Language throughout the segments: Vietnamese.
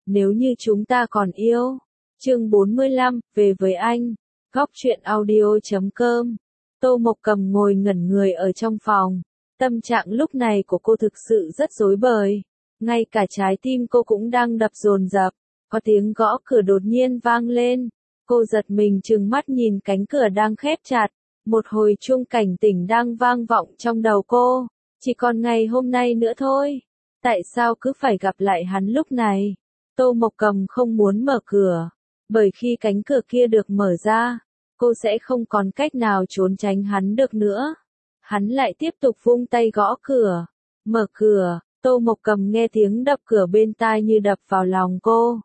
nếu như chúng ta còn yêu. Chương 45, về với anh. Góc truyện audio.com. Tô Mộc Cầm ngồi ngẩn người ở trong phòng. Tâm trạng lúc này của cô thực sự rất rối bời. Ngay cả trái tim cô cũng đang đập dồn dập. Có tiếng gõ cửa đột nhiên vang lên. Cô giật mình trừng mắt nhìn cánh cửa đang khép chặt. Một hồi chuông cảnh tỉnh đang vang vọng trong đầu cô. Chỉ còn ngày hôm nay nữa thôi. Tại sao cứ phải gặp lại hắn lúc này? Tô Mộc Cầm không muốn mở cửa. Bởi khi cánh cửa kia được mở ra, cô sẽ không còn cách nào trốn tránh hắn được nữa. Hắn lại tiếp tục vung tay gõ cửa. Mở cửa, Tô Mộc Cầm nghe tiếng đập cửa bên tai như đập vào lòng cô.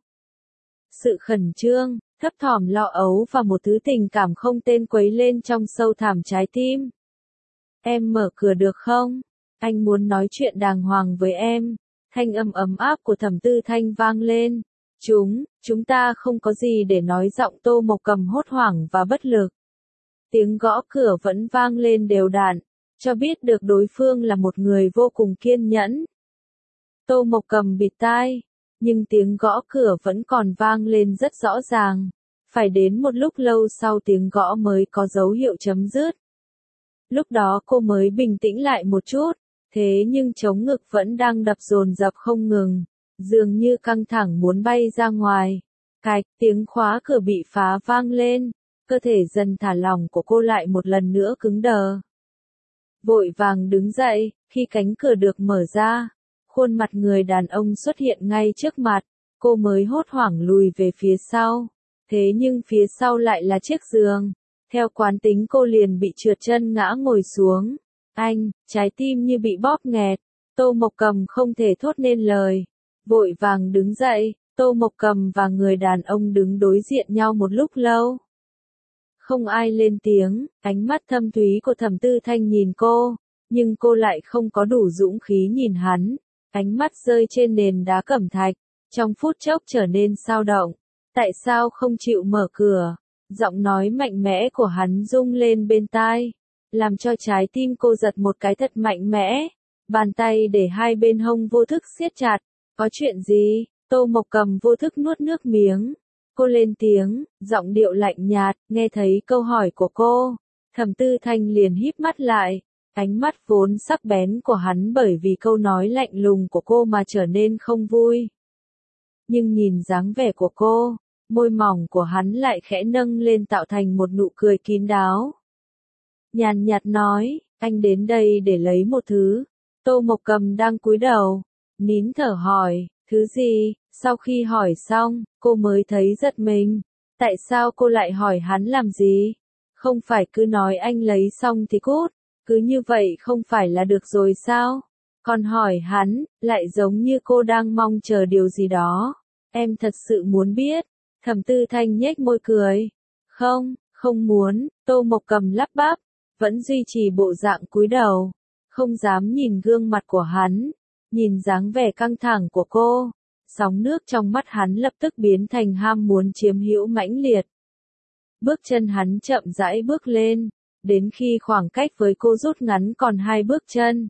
Sự khẩn trương, thấp thỏm lo âu và một thứ tình cảm không tên quấy lên trong sâu thẳm trái tim. Em mở cửa được không? Anh muốn nói chuyện đàng hoàng với em. Thanh âm ấm áp của Thẩm Tư Thanh vang lên. Chúng ta không có gì để nói, giọng Tô Mộc Cầm hốt hoảng và bất lực. Tiếng gõ cửa vẫn vang lên đều đặn, cho biết được đối phương là một người vô cùng kiên nhẫn. Tô Mộc Cầm bịt tai, nhưng tiếng gõ cửa vẫn còn vang lên rất rõ ràng. Phải đến một lúc lâu sau tiếng gõ mới có dấu hiệu chấm dứt. Lúc đó cô mới bình tĩnh lại một chút, thế nhưng trống ngực vẫn đang đập dồn dập không ngừng, dường như căng thẳng muốn bay ra ngoài. Cạch, tiếng khóa cửa bị phá vang lên, cơ thể dần thả lỏng của cô lại một lần nữa cứng đờ. Vội vàng đứng dậy, khi cánh cửa được mở ra, khuôn mặt người đàn ông xuất hiện ngay trước mặt, cô mới hốt hoảng lùi về phía sau. Thế nhưng phía sau lại là chiếc giường. Theo quán tính cô liền bị trượt chân ngã ngồi xuống. Anh, trái tim như bị bóp nghẹt. Tô Mộc Cầm không thể thốt nên lời. Vội vàng đứng dậy, Tô Mộc Cầm và người đàn ông đứng đối diện nhau một lúc lâu. Không ai lên tiếng, ánh mắt thâm thúy của Thẩm Tư Thanh nhìn cô, nhưng cô lại không có đủ dũng khí nhìn hắn. Ánh mắt rơi trên nền đá cẩm thạch, trong phút chốc trở nên xao động. Tại sao không chịu mở cửa? Giọng nói mạnh mẽ của hắn rung lên bên tai, làm cho trái tim cô giật một cái thật mạnh mẽ. Bàn tay để hai bên hông vô thức siết chặt. Có chuyện gì? Tô Mộc Cầm vô thức nuốt nước miếng. Cô lên tiếng, giọng điệu lạnh nhạt. Nghe thấy câu hỏi của cô, Thẩm Tư Thanh liền híp mắt lại. Ánh mắt vốn sắc bén của hắn bởi vì câu nói lạnh lùng của cô mà trở nên không vui. Nhưng nhìn dáng vẻ của cô, môi mỏng của hắn lại khẽ nâng lên tạo thành một nụ cười kín đáo. Nhàn nhạt nói, anh đến đây để lấy một thứ. Tô Mộc Cầm đang cúi đầu, nín thở hỏi, thứ gì? Sau khi hỏi xong, cô mới thấy giật mình. Tại sao cô lại hỏi hắn làm gì? Không phải cứ nói anh lấy xong thì cút, cứ như vậy không phải là được rồi sao? Còn hỏi hắn, lại giống như cô đang mong chờ điều gì đó. Em thật sự muốn biết. Thẩm Tư Thanh nhếch môi cười. Không muốn. Tô Mộc Cầm lắp bắp, vẫn duy trì bộ dạng cúi đầu, không dám nhìn gương mặt của hắn, nhìn dáng vẻ căng thẳng của cô. Sóng nước trong mắt hắn lập tức biến thành ham muốn chiếm hữu mãnh liệt. Bước chân hắn chậm rãi bước lên, đến khi khoảng cách với cô rút ngắn còn 2 bước chân.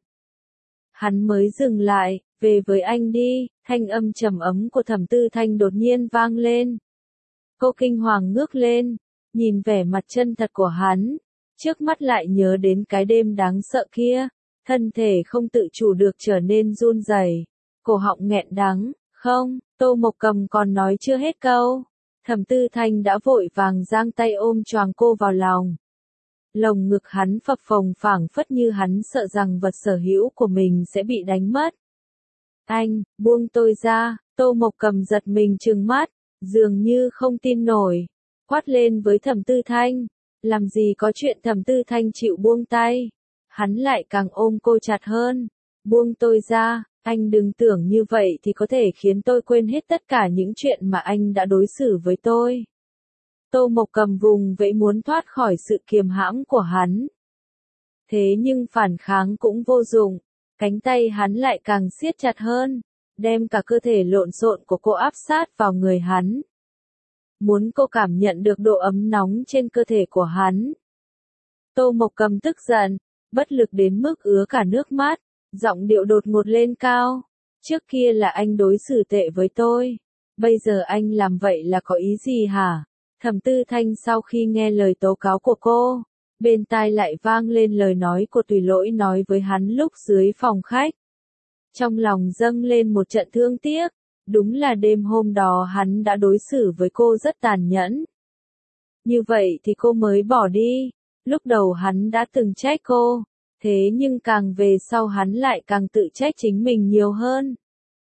Hắn mới dừng lại, về với anh đi, thanh âm trầm ấm của Thẩm Tư Thanh đột nhiên vang lên. Cô kinh hoàng ngước lên, nhìn vẻ mặt chân thật của hắn, trước mắt lại nhớ đến cái đêm đáng sợ kia, thân thể không tự chủ được trở nên run rẩy, cổ họng nghẹn đắng. Không, Tô Mộc Cầm còn nói chưa hết câu, Thẩm Tư Thanh đã vội vàng giang tay ôm choàng cô vào lòng. Lồng ngực hắn phập phồng phảng phất như hắn sợ rằng vật sở hữu của mình sẽ bị đánh mất. Anh, buông tôi ra. Tô Mộc Cầm giật mình trừng mắt, dường như không tin nổi, quát lên với Thẩm Tư Thanh. Làm gì có chuyện. Thẩm Tư Thanh chịu buông tay, hắn lại càng ôm cô chặt hơn. Buông tôi ra, anh đừng tưởng như vậy thì có thể khiến tôi quên hết tất cả những chuyện mà anh đã đối xử với tôi. Tô Mộc Cầm vùng vẫy muốn thoát khỏi sự kiềm hãm của hắn. Thế nhưng phản kháng cũng vô dụng, cánh tay hắn lại càng siết chặt hơn, đem cả cơ thể lộn xộn của cô áp sát vào người hắn. Muốn cô cảm nhận được độ ấm nóng trên cơ thể của hắn. Tô Mộc Cầm tức giận, bất lực đến mức ứa cả nước mắt, giọng điệu đột ngột lên cao. Trước kia là anh đối xử tệ với tôi, Bây giờ anh làm vậy là có ý gì hả? Thẩm Tư Thanh sau khi nghe lời tố cáo của cô, bên tai lại vang lên lời nói của Tùy Lỗi nói với hắn lúc dưới phòng khách. Trong lòng dâng lên một trận thương tiếc, đúng là đêm hôm đó hắn đã đối xử với cô rất tàn nhẫn. Như vậy thì cô mới bỏ đi, lúc đầu hắn đã từng trách cô, thế nhưng càng về sau hắn lại càng tự trách chính mình nhiều hơn.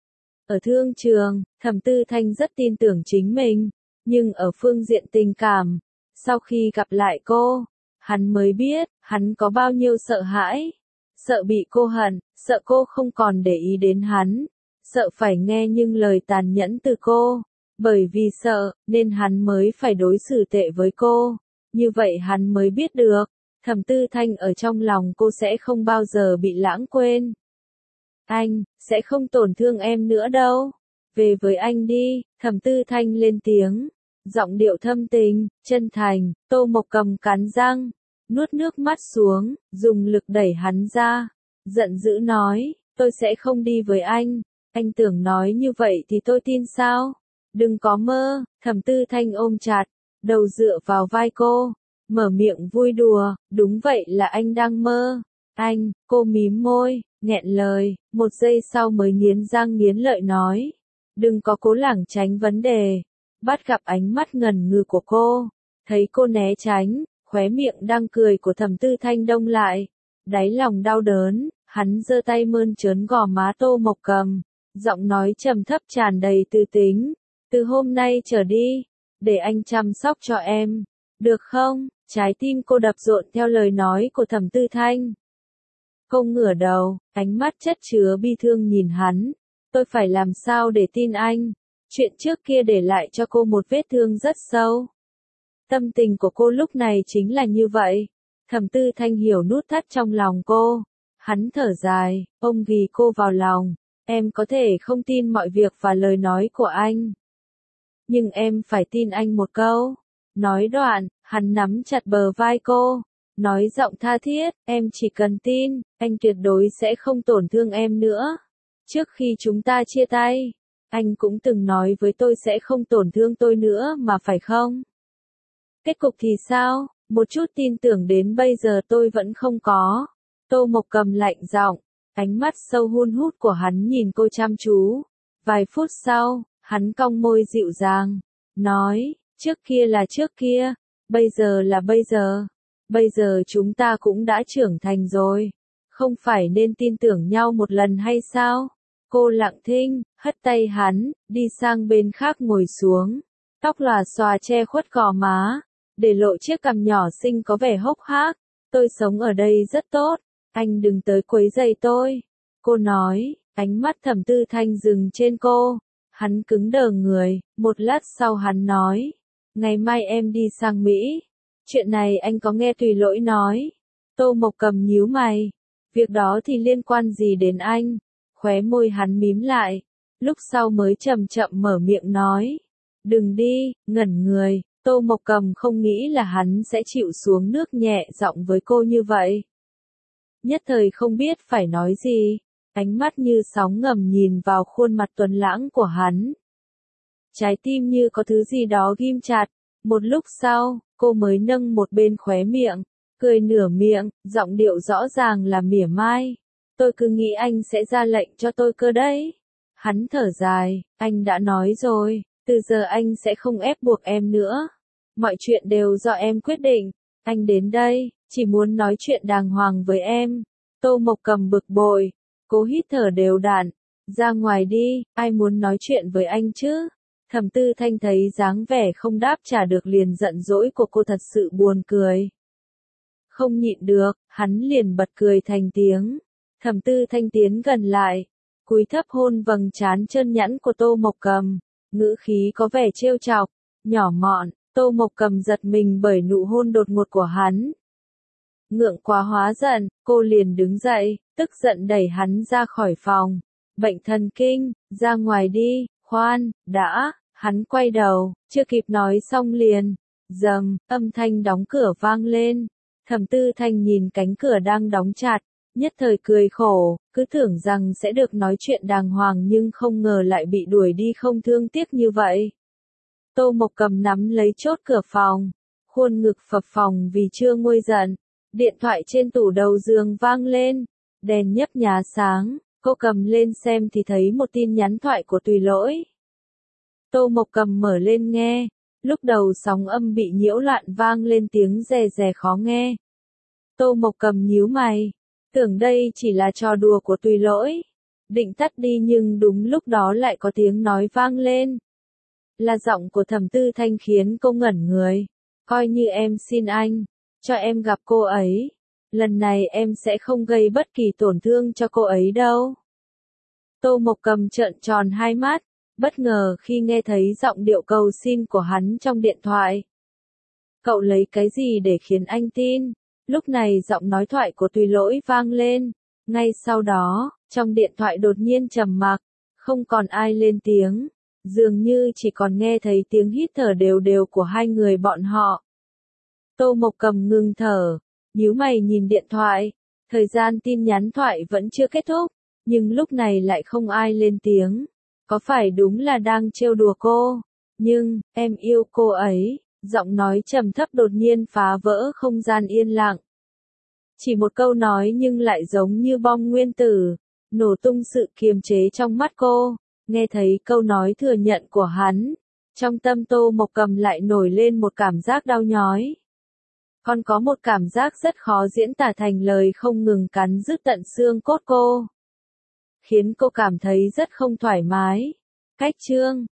Ở thương trường, Thẩm Tư Thanh rất tin tưởng chính mình, nhưng ở phương diện tình cảm, sau khi gặp lại cô, hắn mới biết, hắn có bao nhiêu sợ hãi. Sợ bị cô hận, sợ cô không còn để ý đến hắn, sợ phải nghe những lời tàn nhẫn từ cô. Bởi vì sợ, nên hắn mới phải đối xử tệ với cô. Như vậy hắn mới biết được, Thẩm Tư Thanh ở trong lòng cô sẽ không bao giờ bị lãng quên. Anh, sẽ không tổn thương em nữa đâu. Về với anh đi, Thẩm Tư Thanh lên tiếng. Giọng điệu thâm tình, chân thành. Tô Mộc Cầm cắn răng, nuốt nước mắt xuống, dùng lực đẩy hắn ra. Giận dữ nói, tôi sẽ không đi với anh. Anh tưởng nói như vậy thì tôi tin sao? Đừng có mơ. Thẩm Tư Thanh ôm chặt, đầu dựa vào vai cô, mở miệng vui đùa, đúng vậy là anh đang mơ. Anh, cô mím môi, nghẹn lời, một giây sau mới nghiến răng nghiến lợi nói. Đừng có cố lảng tránh vấn đề. Bắt gặp ánh mắt ngần ngừ của cô, thấy cô né tránh, khóe miệng đang cười của Thẩm Tư Thanh đông lại. Đáy lòng đau đớn, hắn giơ tay mơn trớn gò má Tô Mộc Cầm, giọng nói trầm thấp tràn đầy tư tính. Từ hôm nay trở đi, để anh chăm sóc cho em, được không? Trái tim cô đập rộn theo lời nói của Thẩm Tư Thanh. Cô ngửa đầu, ánh mắt chất chứa bi thương nhìn hắn. Tôi phải làm sao để tin anh? Chuyện trước kia để lại cho cô một vết thương rất sâu. Tâm tình của cô lúc này chính là như vậy. Thẩm Tư Thanh hiểu nút thắt trong lòng cô. Hắn thở dài, ôm ghì cô vào lòng. Em có thể không tin mọi việc và lời nói của anh. Nhưng em phải tin anh một câu. Nói đoạn, hắn nắm chặt bờ vai cô. Nói giọng tha thiết, em chỉ cần tin, anh tuyệt đối sẽ không tổn thương em nữa. Trước khi chúng ta chia tay, anh cũng từng nói với tôi sẽ không tổn thương tôi nữa mà phải không? Kết cục thì sao? Một chút tin tưởng đến bây giờ tôi vẫn không có. Tô Mộc Cầm lạnh giọng, ánh mắt sâu hun hút của hắn nhìn cô chăm chú. Vài phút sau, hắn cong môi dịu dàng, nói, trước kia là trước kia, bây giờ là bây giờ. Bây giờ chúng ta cũng đã trưởng thành rồi. Không phải nên tin tưởng nhau một lần hay sao? Cô lặng thinh, hất tay hắn, đi sang bên khác ngồi xuống. Tóc lòa xòa che khuất gò má, để lộ chiếc cằm nhỏ xinh có vẻ hốc hác. Tôi sống ở đây rất tốt, anh đừng tới quấy rầy tôi. Cô nói, ánh mắt Thẩm Tư Thanh dừng trên cô. Hắn cứng đờ người, một lát sau hắn nói, ngày mai em đi sang Mỹ. Chuyện này anh có nghe Tùy Lỗi nói. Tô Mộc Cầm nhíu mày. Việc đó thì liên quan gì đến anh? Khóe môi hắn mím lại. Lúc sau mới chậm chậm mở miệng nói. Đừng đi, ngẩn người. Tô Mộc Cầm không nghĩ là hắn sẽ chịu xuống nước nhẹ giọng với cô như vậy. Nhất thời không biết phải nói gì. Ánh mắt như sóng ngầm nhìn vào khuôn mặt tuấn lãng của hắn. Trái tim như có thứ gì đó ghim chặt. Một lúc sau, cô mới nâng một bên khóe miệng, cười nửa miệng, giọng điệu rõ ràng là mỉa mai. Tôi cứ nghĩ anh sẽ ra lệnh cho tôi cơ đấy. Hắn thở dài, anh đã nói rồi, từ giờ anh sẽ không ép buộc em nữa. Mọi chuyện đều do em quyết định. Anh đến đây, chỉ muốn nói chuyện đàng hoàng với em. Tô Mộc Cầm bực bội, cố hít thở đều đặn. Ra ngoài đi, ai muốn nói chuyện với anh chứ? Thẩm Tư Thanh thấy dáng vẻ không đáp trả được liền giận dỗi của cô thật sự buồn cười. Không nhịn được, hắn liền bật cười thành tiếng. Thẩm Tư Thanh tiến gần lại, cúi thấp hôn vầng trán trơn nhẵn của Tô Mộc Cầm, ngữ khí có vẻ trêu chọc, nhỏ mọn. Tô Mộc Cầm giật mình bởi nụ hôn đột ngột của hắn. Ngượng quá hóa giận, cô liền đứng dậy, tức giận đẩy hắn ra khỏi phòng. Bệnh thần kinh, ra ngoài đi. Khoan, đã. Hắn quay đầu, chưa kịp nói xong liền. Dầm, âm thanh đóng cửa vang lên. Thẩm Tư Thanh nhìn cánh cửa đang đóng chặt, Nhất thời cười khổ, cứ tưởng rằng sẽ được nói chuyện đàng hoàng nhưng không ngờ lại bị đuổi đi không thương tiếc như vậy. Tô Mộc Cầm nắm lấy chốt cửa phòng, khuôn ngực phập phồng vì chưa nguôi giận. Điện thoại trên tủ đầu giường vang lên, đèn nhấp nhá sáng, cô cầm lên xem thì thấy một tin nhắn thoại của Tùy Lỗi. Tô Mộc Cầm mở lên nghe, lúc đầu sóng âm bị nhiễu loạn vang lên tiếng rè rè khó nghe. Tô Mộc Cầm nhíu mày, tưởng đây chỉ là trò đùa của Tùy Lỗi. Định tắt đi nhưng đúng lúc đó lại có tiếng nói vang lên. Là giọng của Thẩm Tư Thanh khiến cô ngẩn người. Coi như em xin anh, cho em gặp cô ấy. Lần này em sẽ không gây bất kỳ tổn thương cho cô ấy đâu. Tô Mộc Cầm trợn tròn hai mắt, bất ngờ khi nghe thấy giọng điệu cầu xin của hắn trong điện thoại. Cậu lấy cái gì để khiến anh tin? Lúc này giọng nói thoại của Tùy Lỗi vang lên. Ngay sau đó, trong điện thoại đột nhiên trầm mặc, không còn ai lên tiếng. Dường như chỉ còn nghe thấy tiếng hít thở đều đều của hai người bọn họ. Tô Mộc Cầm ngừng thở, nhíu mày nhìn điện thoại. Thời gian tin nhắn thoại vẫn chưa kết thúc, nhưng lúc này lại không ai lên tiếng. Có phải đúng là đang trêu đùa cô? Nhưng, em yêu cô ấy. Giọng nói trầm thấp đột nhiên phá vỡ không gian yên lặng. Chỉ một câu nói nhưng lại giống như bom nguyên tử, nổ tung sự kiềm chế trong mắt cô. Nghe thấy câu nói thừa nhận của hắn, trong tâm Tô Mộc Cầm lại nổi lên một cảm giác đau nhói. Còn có một cảm giác rất khó diễn tả thành lời không ngừng cắn rứt tận xương cốt cô. Khiến cô cảm thấy rất không thoải mái. Cách chương